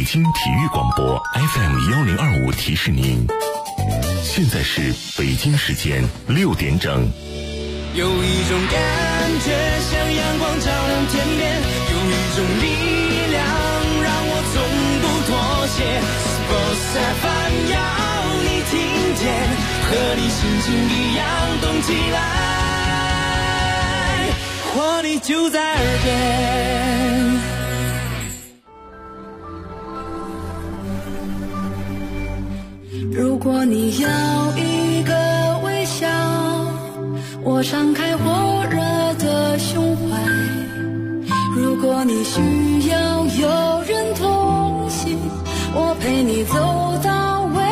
北京体育广播 FM1025提示您，现在是北京时间6点整。 有一种感觉像阳光照亮天边，有一种力量让我从不妥协。Sports FM 要你听见，和你心情一样动起来，活力就在耳边。 如果你要一个微笑，我敞开火热的胸怀。如果你需要有人同行，我陪你走到未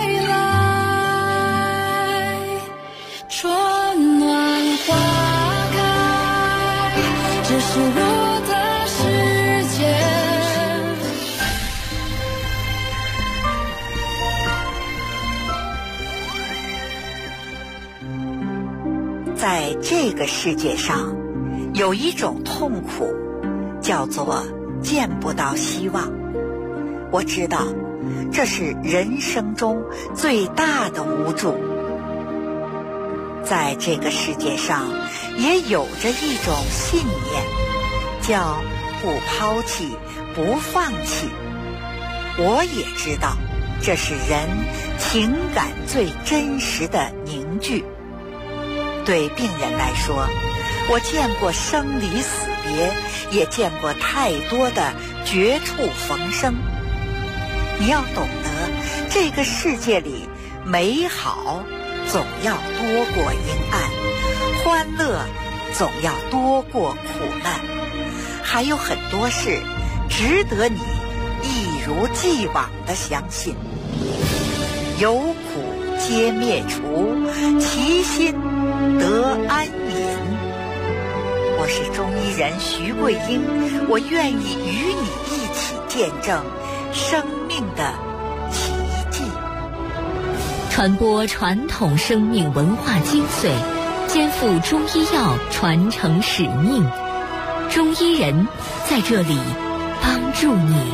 来。春暖花开，这是我的世界。 在这个世界上，有一种痛苦，叫做见不到希望。我知道，这是人生中最大的无助。在这个世界上，也有着一种信念，叫不抛弃，不放弃。我也知道，这是人情感最真实的凝聚。对病人来说，我见过生离死别，也见过太多的绝处逢生。你要懂得，这个世界里美好总要多过阴暗，欢乐总要多过苦难，还有很多事值得你一如既往地相信。有苦皆灭除，其心得安隐。我是中医人徐桂英，我愿意与你一起见证生命的奇迹， 传播传统生命文化精髓，肩负中医药传承使命。中医人在这里帮助你，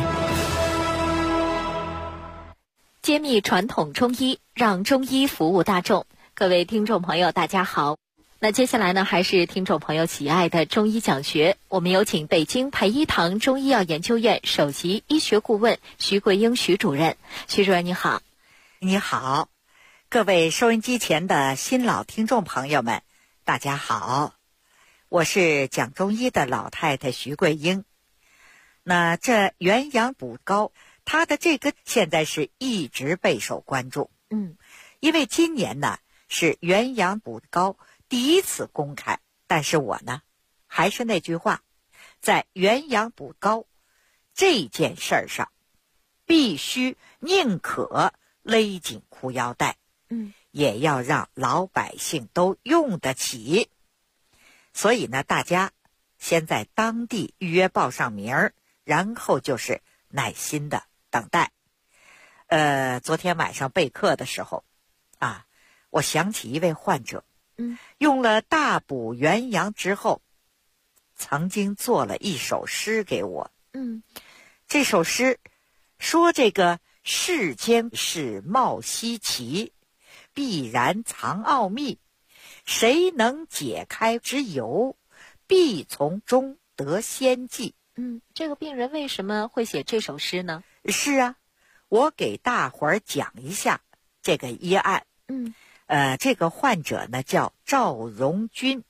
揭秘传统中医，让中医服务大众。各位听众朋友大家好，那接下来呢，还是听众朋友喜爱的中医讲学，我们有请北京培一堂中医药研究院首席医学顾问徐桂英徐主任。徐主任你好。 你好，各位收音机前的新老听众朋友们大家好，我是讲中医的老太太徐桂英。那这元阳补膏，它的这个现在是一直备受关注。因为今年呢是元阳补膏第一次公开，但是我呢还是那句话，在元阳补膏这件事儿上，必须宁可勒紧裤腰带，也要让老百姓都用得起。所以呢，大家先在当地预约报上名儿，然后就是耐心的等待。昨天晚上备课的时候我想起一位患者，用了大补元阳之后，曾经做了一首诗给我。这首诗说这个世间事貌稀奇，必然藏奥秘，谁能解开之由，必从中得先机。 这个病人为什么会写这首诗呢？ 是啊，我给大伙儿讲一下这个医案。这个患者呢叫赵荣军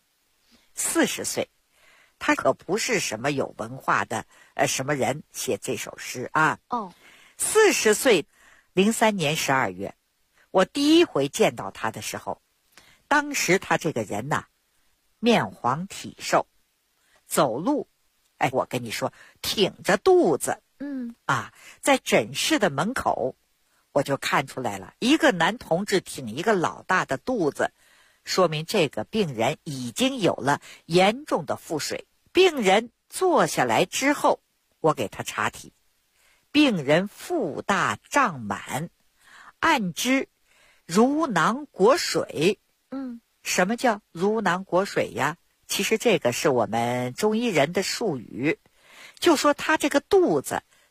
，40岁，他可不是什么有文化的什么人写这首诗啊。40岁，03年12月，我第一回见到他的时候，当时他这个人呐，面黄体瘦，走路，我跟你说，挺着肚子。在诊室的门口，我就看出来了，一个男同志挺一个老大的肚子，说明这个病人已经有了严重的腹水。病人坐下来之后，我给他查体，病人腹大胀满，按之如囊裹水。什么叫如囊裹水呀？其实这个是我们中医人的术语，就说他这个肚子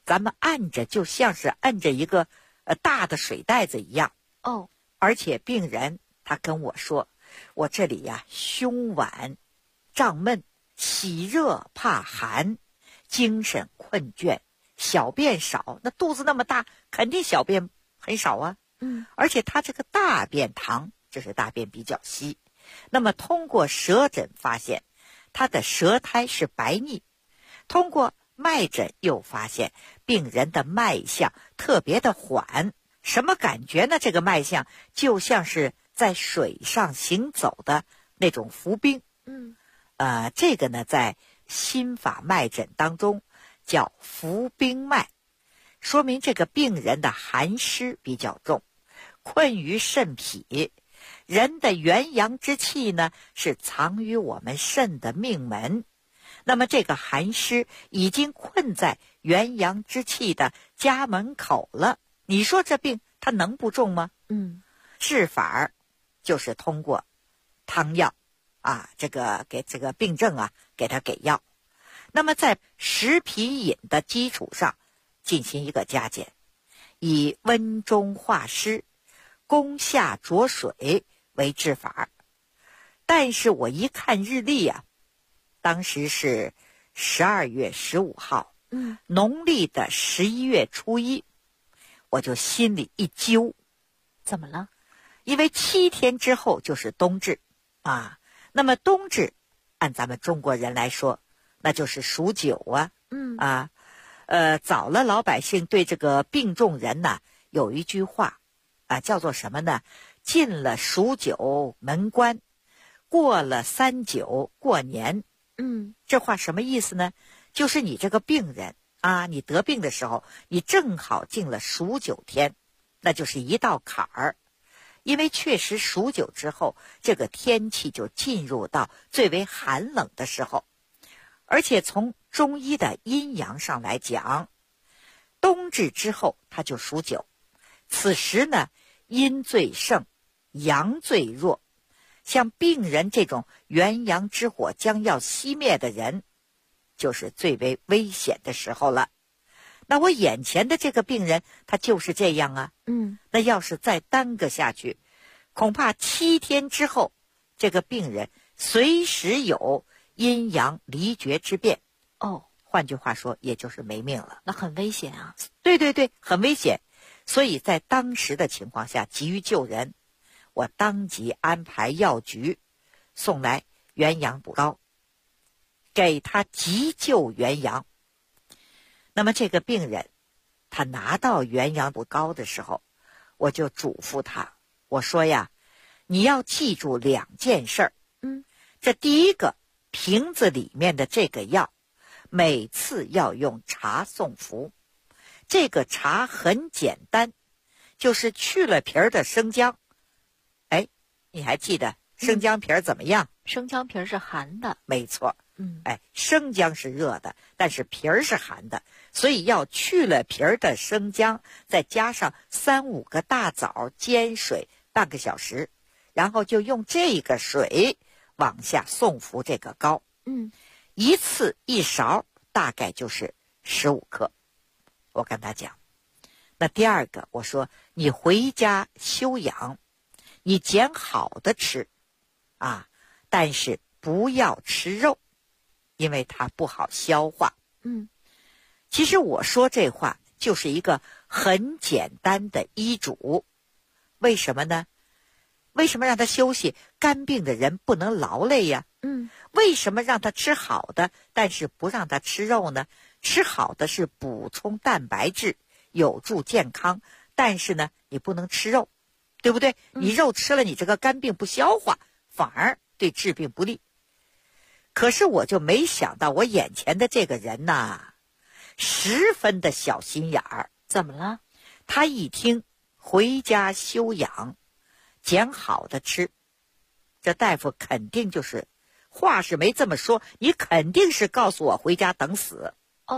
咱们按着就像是按着一个大的水袋子一样。 哦， 而且病人他跟我说，我这里呀胸脘胀闷，喜热怕寒，精神困倦，小便少。那肚子那么大，肯定小便很少啊。而且他这个大便溏，就是大便比较稀。那么通过舌诊发现，他的舌苔是白腻。通过脉诊又发现，病人的脉象特别的缓。什么感觉呢？这个脉象就像是在水上行走的那种浮冰。这个呢，在心法脉诊当中叫浮冰脉，说明这个病人的寒湿比较重，困于肾脾。人的元阳之气呢，是藏于我们肾的命门。那么这个寒湿已经困在元阳之气的家门口了，你说这病它能不重吗？治法就是通过汤药啊，这个给这个病症啊，给他给药。那么在食脾饮的基础上进行一个加减，以温中化湿，攻下浊水为治法。但是我一看日历啊，当时是12月15号，农历的11月初1，我就心里一揪。 怎么了？ 因为7天之后就是冬至啊。那么冬至按咱们中国人来说，那就是数9啊。早了老百姓对这个病重人呢，有一句话啊，叫做什么呢？进了数9门关，过了39过年。这话什么意思呢？就是你这个病人啊，你得病的时候，你正好进了数9天，那就是一道坎儿。因为确实数9之后，这个天气就进入到最为寒冷的时候。而且从中医的阴阳上来讲，冬至之后它就数9，此时呢阴最盛，阳最弱。像病人这种元阳之火将要熄灭的人，就是最为危险的时候了。那我眼前的这个病人他就是这样啊。那要是再耽搁下去，恐怕7天之后，这个病人随时有阴阳离绝之变。换句话说，也就是没命了。 那很危险啊。 对，很危险。所以在当时的情况下，急于救人，我当即安排药局送来元阳补膏，给他急救元阳。那么这个病人他拿到元阳补膏的时候，我就嘱咐他，我说呀，你要记住2件事儿。这第一个，瓶子里面的这个药每次要用茶送服。这个茶很简单，就是去了皮儿的生姜。你还记得生姜皮儿怎么样？ 生姜皮儿是寒的。 没错。生姜是热的，但是皮儿是寒的，所以要去了皮儿的生姜，再加上3、5个大枣，煎水半个小时，然后就用这个水往下送服这个膏。一次1勺，大概就是15克。我跟他讲，那第二个，我说你回家休养，你捡好的吃啊，但是不要吃肉，因为它不好消化。其实我说这话就是一个很简单的医嘱。为什么呢？为什么让他休息？肝病的人不能劳累呀。为什么让他吃好的，但是不让他吃肉呢？吃好的是补充蛋白质，有助健康，但是呢，你不能吃肉，对不对？你肉吃了，你这个肝病不消化，反而对治病不利。可是我就没想到，我眼前的这个人呐，十分的小心眼儿。 怎么了？ 他一听回家休养，捡好的吃，这大夫肯定就是话是没这么说，你肯定是告诉我回家等死。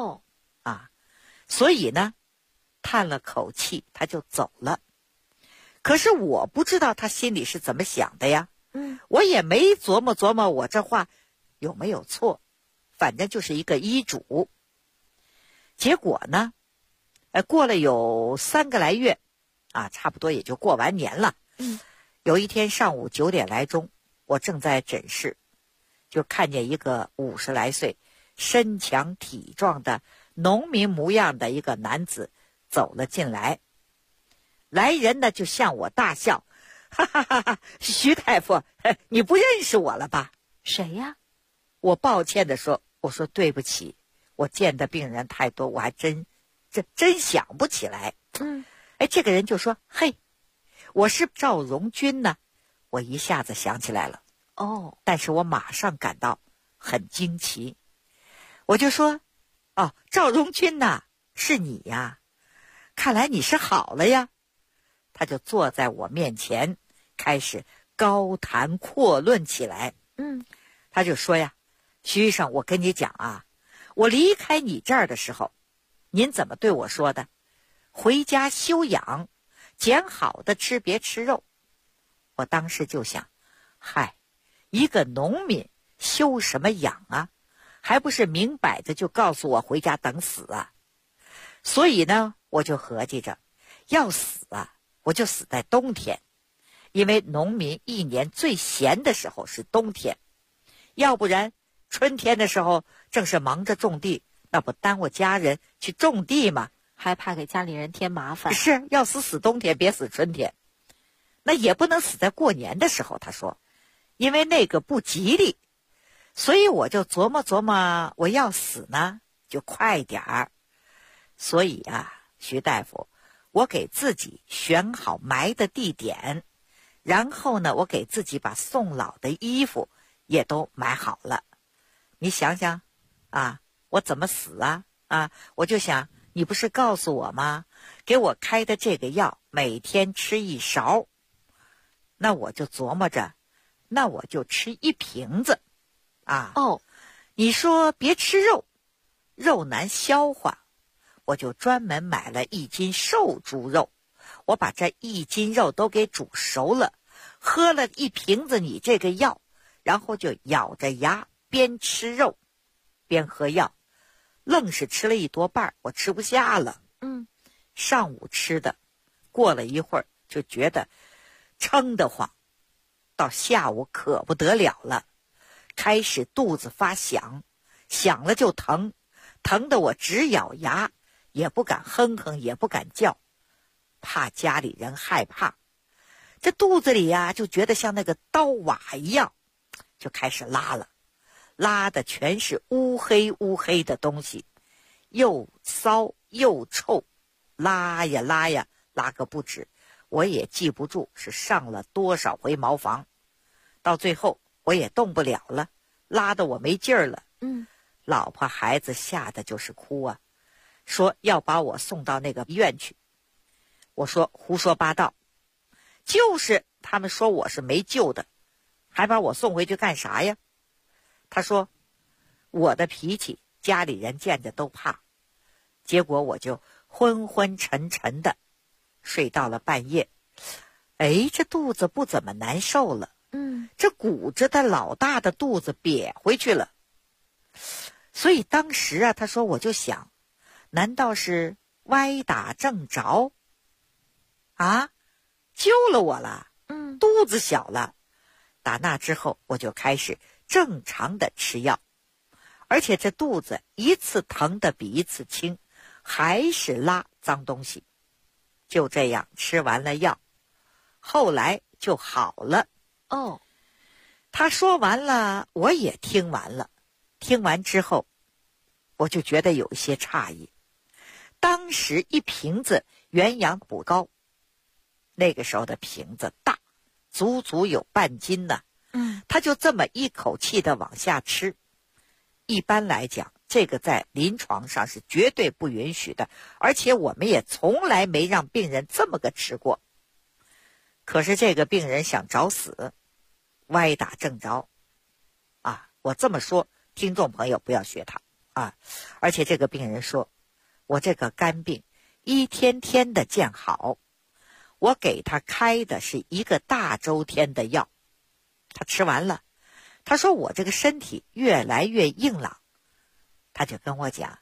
所以呢，叹了口气，他就走了。可是我不知道他心里是怎么想的呀。我也没琢磨琢磨我这话有没有错，反正就是一个医嘱。结果呢， 过了有3个来月，差不多也就过完年了。有一天上午9点来钟，我正在诊室，就看见一个50来岁、身强体壮的农民模样的一个男子走了进来。来人呢就向我大笑，哈哈哈哈！徐大夫，你不认识我了吧？ 谁呀？ 我抱歉地说，我说对不起，我见的病人太多，我还真想不起来。这个人就说，嘿，我是赵荣军呢。我一下子想起来了。但是我马上感到很惊奇。我就说，赵荣军呐，是你呀，看来你是好了呀。他就坐在我面前，开始高谈阔论起来。他就说呀，徐医生，我跟你讲啊，我离开你这儿的时候，您怎么对我说的？回家休养，捡好的吃，别吃肉。我当时就想，嗨，一个农民休什么养啊？还不是明摆着就告诉我回家等死啊？所以呢，我就合计着，要死啊，我就死在冬天，因为农民一年最闲的时候是冬天，要不然春天的时候正是忙着种地，那不耽误家人去种地吗？ 还怕给家里人添麻烦。 是，要死冬天，别死春天。那也不能死在过年的时候，他说，因为那个不吉利。所以我就琢磨琢磨，我要死呢就快点儿。所以啊，徐大夫，我给自己选好埋的地点，然后呢，我给自己把送老的衣服也都买好了。你想想我怎么死啊？我就想，你不是告诉我吗？给我开的这个药每天吃1勺，那我就琢磨着，那我就吃1瓶子你说别吃肉，肉难消化，我就专门买了1斤瘦猪肉，我把这1斤肉都给煮熟了，喝了1瓶子你这个药，然后就咬着牙边吃肉边喝药，愣是吃了1多半，我吃不下了。上午吃的，过了一会儿就觉得撑得慌，到下午可不得了了，开始肚子发响，响了就疼，疼得我直咬牙，也不敢哼哼，也不敢叫，怕家里人害怕。这肚子里就觉得像那个刀瓦一样，就开始拉了，拉的全是乌黑乌黑的东西，又骚又臭，拉呀拉呀，拉个不止，我也记不住是上了多少回茅房。到最后我也动不了了，拉得我没劲儿了。老婆孩子吓得就是哭说要把我送到那个医院去。我说胡说八道，就是他们说我是没救的，还把我送回去干啥呀？他说我的脾气家里人见着都怕。结果我就昏昏沉沉的睡到了半夜。这肚子不怎么难受了，这鼓着的老大的肚子瘪回去了。所以当时他说，我就想，难道是歪打正着救了我了？肚子小了。打那之后我就开始正常的吃药，而且这肚子一次疼的比一次轻，还是拉脏东西。就这样吃完了药，后来就好了。他说完了，我也听完了。听完之后，我就觉得有一些诧异。当时1瓶子元阳补膏，那个时候的瓶子大，足足有半斤呢。他就这么一口气的往下吃。一般来讲，这个在临床上是绝对不允许的，而且我们也从来没让病人这么个吃过。可是这个病人想找死，歪打正着我这么说，听众朋友不要学他而且这个病人说，我这个肝病一天天的见好，我给他开的是1个大周天的药，他吃完了，他说我这个身体越来越硬朗。他就跟我讲，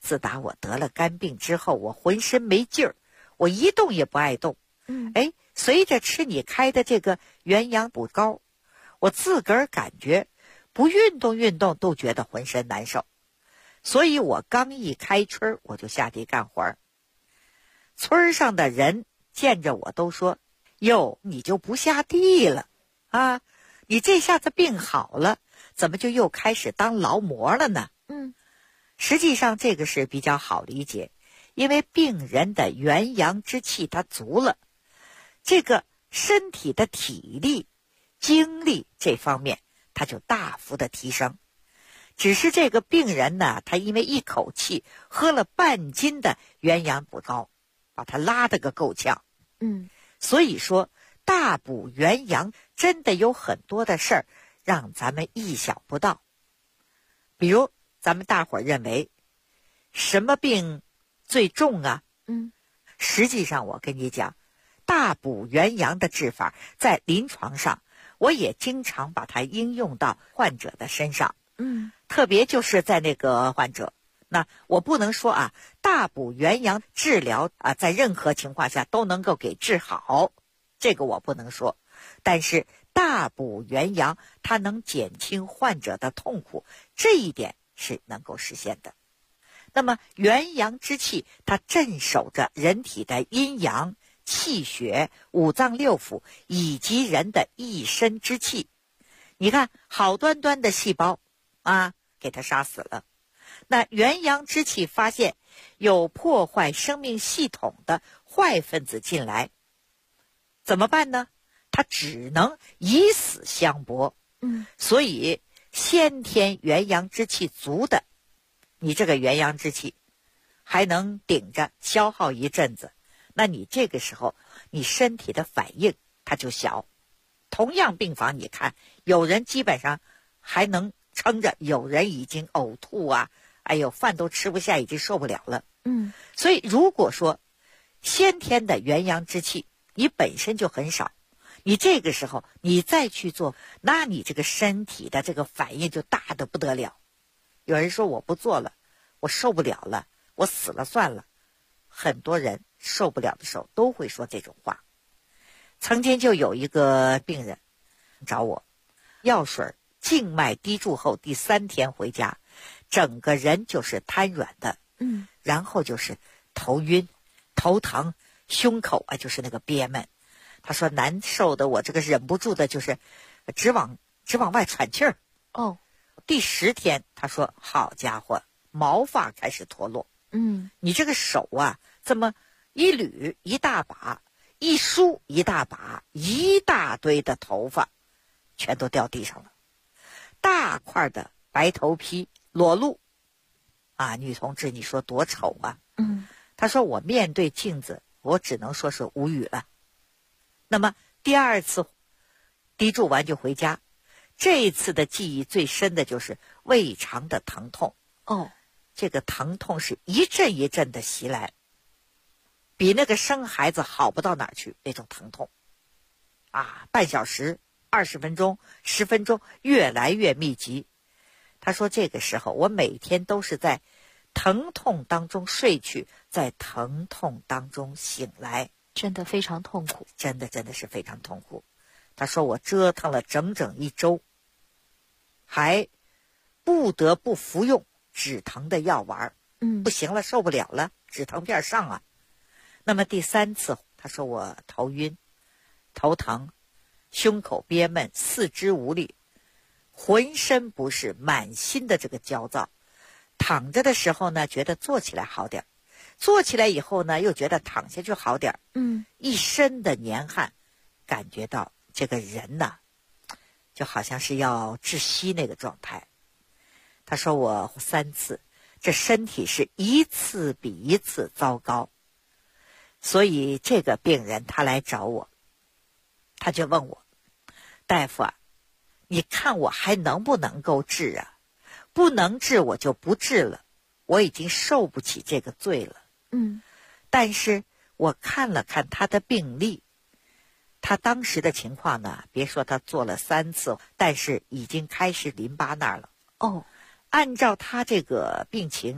自打我得了肝病之后，我浑身没劲儿，我一动也不爱动。随着吃你开的这个元阳补膏，我自个儿感觉不运动都觉得浑身难受。所以我刚一开春我就下地干活儿。村上的人见着我都说：“哟，你就不下地了啊？你这下子病好了，怎么就又开始当劳模了呢？”实际上这个是比较好理解，因为病人的元阳之气它足了，这个身体的体力、精力这方面它就大幅的提升。只是这个病人呢，他因为一口气喝了半斤的元阳补膏，把他拉得个够呛。所以说大补元阳真的有很多的事儿让咱们意想不到。比如咱们大伙儿认为什么病最重啊？实际上我跟你讲，大补元阳的治法在临床上我也经常把它应用到患者的身上。特别就是在那个患者，那我不能说啊，大补元阳治疗啊，在任何情况下都能够给治好，这个我不能说。但是大补元阳，它能减轻患者的痛苦，这一点是能够实现的。那么元阳之气，它镇守着人体的阴阳、气血、五脏六腑以及人的一身之气。你看，好端端的细胞啊，给它杀死了。那元阳之气发现有破坏生命系统的坏分子进来，怎么办呢？它只能以死相搏。所以先天元阳之气足的，你这个元阳之气还能顶着消耗一阵子，那你这个时候你身体的反应它就小。同样病房你看，有人基本上还能撑着，有人已经呕吐啊，哎呦，饭都吃不下，已经受不了了。所以如果说先天的元阳之气你本身就很少，你这个时候你再去做，那你这个身体的这个反应就大得不得了。有人说我不做了，我受不了了，我死了算了。很多人受不了的时候都会说这种话。曾经就有一个病人找我，药水静脉滴注后第3天回家，整个人就是瘫软的，然后就是头晕、头疼、胸口啊就是那个憋闷。他说难受的我这个忍不住的就是直往外喘气儿。第10天他说好家伙，毛发开始脱落。你这个手啊，这么一捋一大把，一梳一大把，一大堆的头发全都掉地上了，大块的白头皮裸露啊！女同志，你说多丑啊！他说我面对镜子，我只能说是无语了。那么第2次滴注完就回家，这一次的记忆最深的就是胃肠的疼痛。这个疼痛是一阵一阵的袭来，比那个生孩子好不到哪儿去，那种疼痛啊，半小时、20分钟、10分钟，越来越密集。他说这个时候我每天都是在疼痛当中睡去，在疼痛当中醒来， 真的非常痛苦， 真的是非常痛苦。他说我折腾了整整1周，还不得不服用止疼的药丸。不行了，受不了了，止疼片上啊。那么第3次他说我头晕、头疼、胸口憋闷、四肢无力，浑身不适，满心的这个焦躁。躺着的时候呢觉得坐起来好点，坐起来以后呢又觉得躺下去好点。一身的年汗，感觉到这个人呢就好像是要窒息那个状态。他说我3次，这身体是一次比一次糟糕。所以这个病人他来找我，他就问我，大夫啊，你看我还能不能够治啊？不能治我就不治了，我已经受不起这个罪了。但是我看了看他的病历，他当时的情况呢，别说他做了3次，但是已经开始淋巴那儿了。按照他这个病情，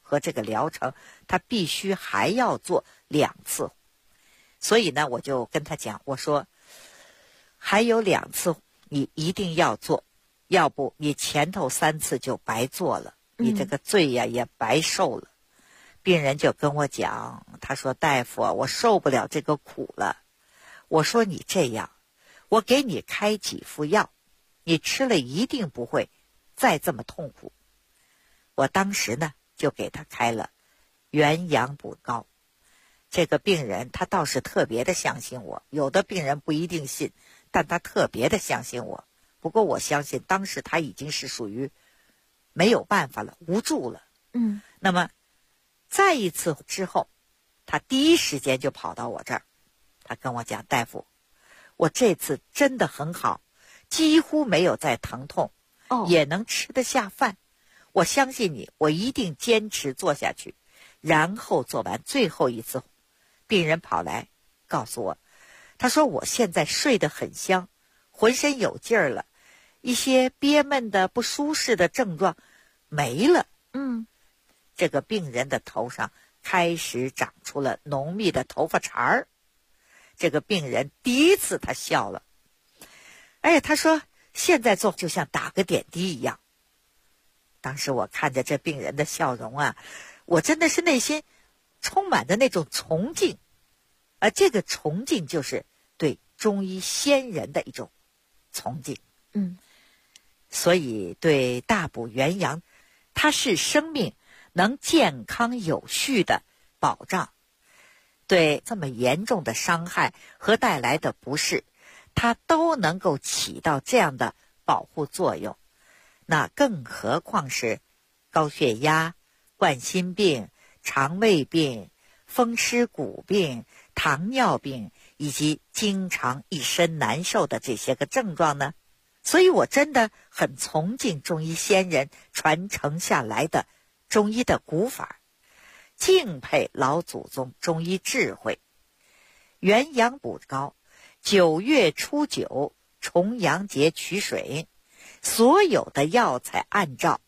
和这个疗程，他必须还要做2次。所以呢，我就跟他讲，我说还有2次你一定要做，要不你前头3次就白做了，你这个罪呀也白受了。病人就跟我讲，他说大夫，我受不了这个苦了。我说你这样，我给你开几副药，你吃了一定不会再这么痛苦。我当时呢就给他开了元阳补膏。这个病人他倒是特别的相信我，有的病人不一定信，但他特别的相信我。不过我相信当时他已经是属于没有办法了，无助了。那么再一次之后，他第一时间就跑到我这儿，他跟我讲，大夫，我这次真的很好，几乎没有再疼痛，也能吃得下饭。我相信你，我一定坚持做下去。然后做完最后一次，病人跑来告诉我，他说我现在睡得很香，浑身有劲儿了，一些憋闷的不舒适的症状没了。这个病人的头上开始长出了浓密的头发茬儿。这个病人第一次他笑了，他说现在做就像打个点滴一样。当时我看着这病人的笑容啊，我真的是内心充满着那种崇敬。这个崇敬就是对中医先人的一种崇敬。所以对大补元阳，它是生命能健康有序的保障，对这么严重的伤害和带来的不适，它都能够起到这样的保护作用。那更何况是高血压、冠心病、肠胃病、风湿骨病、糖尿病以及经常一身难受的这些个症状呢？所以我真的很崇敬中医先人传承下来的中医的古法，敬佩老祖宗中医智慧。元阳补膏，9月初9重阳节取水，所有的药材按照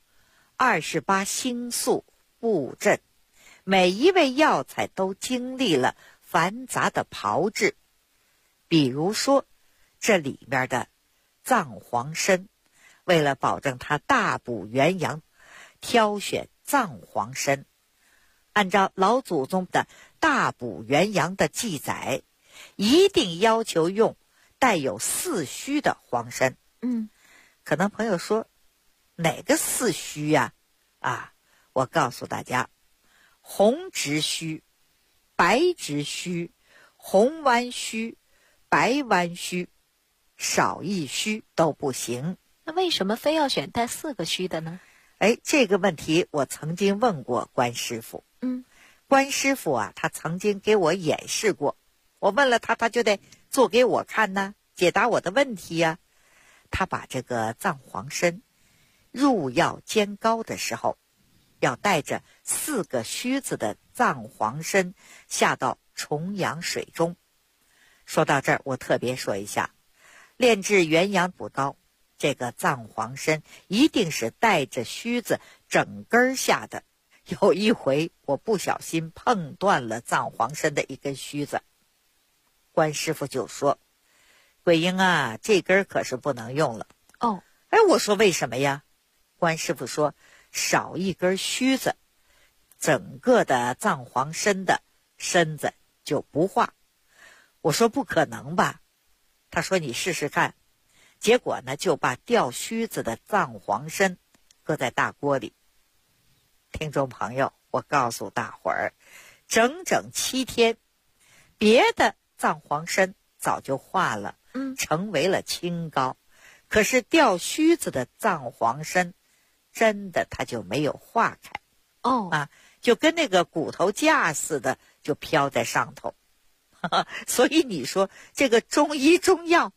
28星宿布阵，每一味药材都经历了繁杂的炮制。比如说这里面的藏黄参，为了保证它大补元阳，挑选藏黄参。按照老祖宗的大补元阳的记载，一定要求用带有4虚的黄参。可能朋友说哪个4虚呀？我告诉大家，红直虚、白直虚、红弯虚、白弯虚，少一虚都不行。 那为什么非要选带4个虚的呢？ 这个问题我曾经问过关师傅。关师傅啊，他曾经给我演示过，我问了他，他就得做给我看呢，解答我的问题呀。他把这个藏黄参入药煎膏的时候，要带着4个须子的藏黄参下到重阳水中。说到这儿，我特别说一下，炼制元阳补膏，这个藏黄参一定是带着须子整根下的。有一回我不小心碰断了藏黄参的一根须子，关师傅就说，桂英啊，这根可是不能用了。我说为什么呀？关师傅说，少一根须子，整个的藏黄参的身子就不化。我说不可能吧？他说你试试看。结果呢，就把掉须子的藏黄参搁在大锅里。听众朋友，我告诉大伙儿，整整7天，别的藏黄参早就化了，成为了清膏。可是掉须子的藏黄参真的它就没有化开。就跟那个骨头架似的，就飘在上头。所以你说这个中医中药，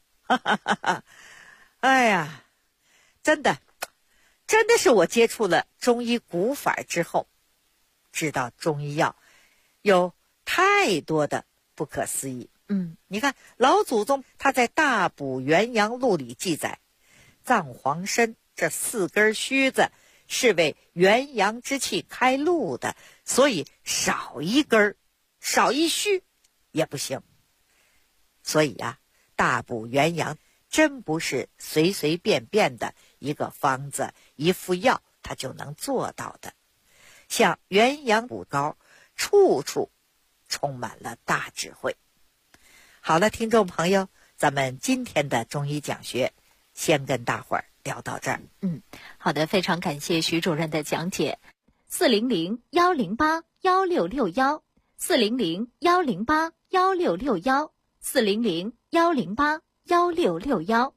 真的是我接触了中医古法之后，知道中医药有太多的不可思议。你看老祖宗他在《大补元阳录》里记载，藏黄参这4根须子是为元阳之气开路的，所以少一根儿，少一虚也不行。所以啊，大补元阳真不是随随便便的一个方子一副药它就能做到的。像元阳补膏，处处充满了大智慧。好了，听众朋友，咱们今天的中医讲学先跟大伙儿聊到这儿。 好的，非常感谢徐主任的讲解。400-108-1661400-108-1661400-108-166。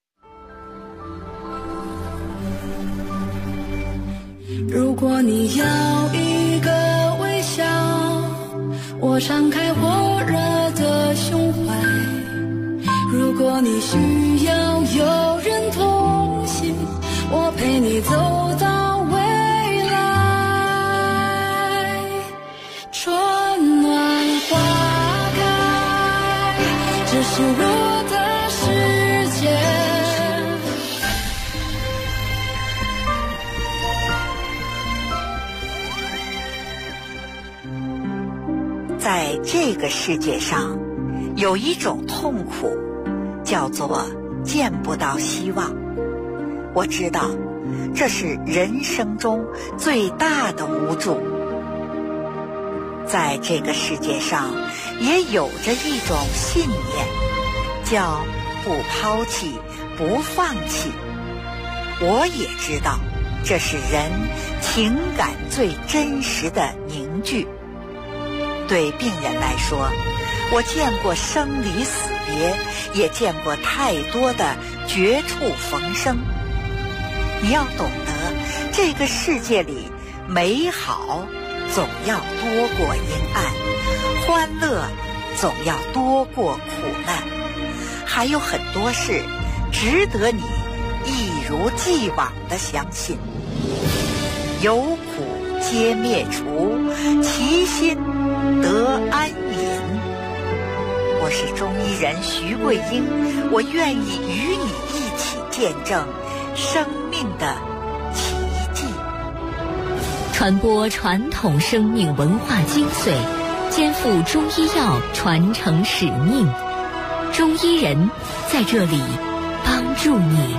如果你要一个微笑，我敞开火热的胸怀。如果你需要有人同行，我陪你走到未来。春暖花开，这是我的世界。 在这个世界上，有一种痛苦，叫做见不到希望。我知道，这是人生中最大的无助。在这个世界上，也有着一种信念，叫不抛弃，不放弃。我也知道，这是人情感最真实的凝聚。对病人来说，我见过生离死别，也见过太多的绝处逢生。你要懂得，这个世界里美好总要多过阴暗，欢乐总要多过苦难，还有很多事值得你一如既往地相信。有苦皆灭除，其心得安隐。我是中医人徐桂英，我愿意与你一起见证生命的奇迹， 传播传统生命文化精髓，肩负中医药传承使命。中医人在这里帮助你。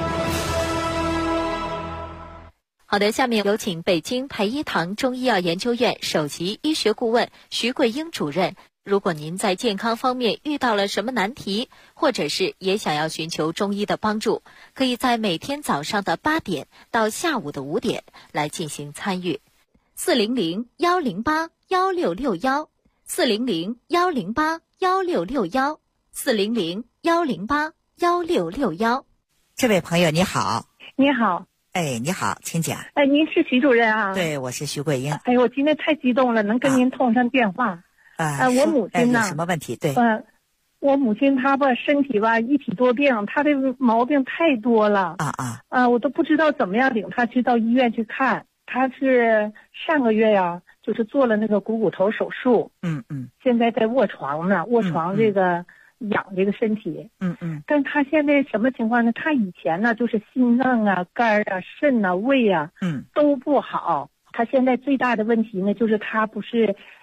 好的，下面有请北京培一堂中医药研究院首席医学顾问徐桂英主任。如果您在健康方面遇到了什么难题，或者是也想要寻求中医的帮助，可以在每天早上的8点到下午的5点来进行参与。400-108-1661400-108-1661400-108-166。 这位朋友你好。 你好。 哎，你好，请讲。 哎，您是徐主任啊？ 对，我是徐桂英。 哎，我今天太激动了，能跟您通上电话。我母亲呢？ 有什么问题？对。 我母亲她吧，身体吧一体多病，她的毛病太多了。我都不知道怎么样领她去到医院去看。她是上个月呀，就是做了那个股骨头手术。现在在卧床呢，卧床这个养这个身体。但她现在什么情况呢？她以前呢就是心脏啊、肝啊、肾啊、胃啊，都不好。她现在最大的问题呢，就是她不是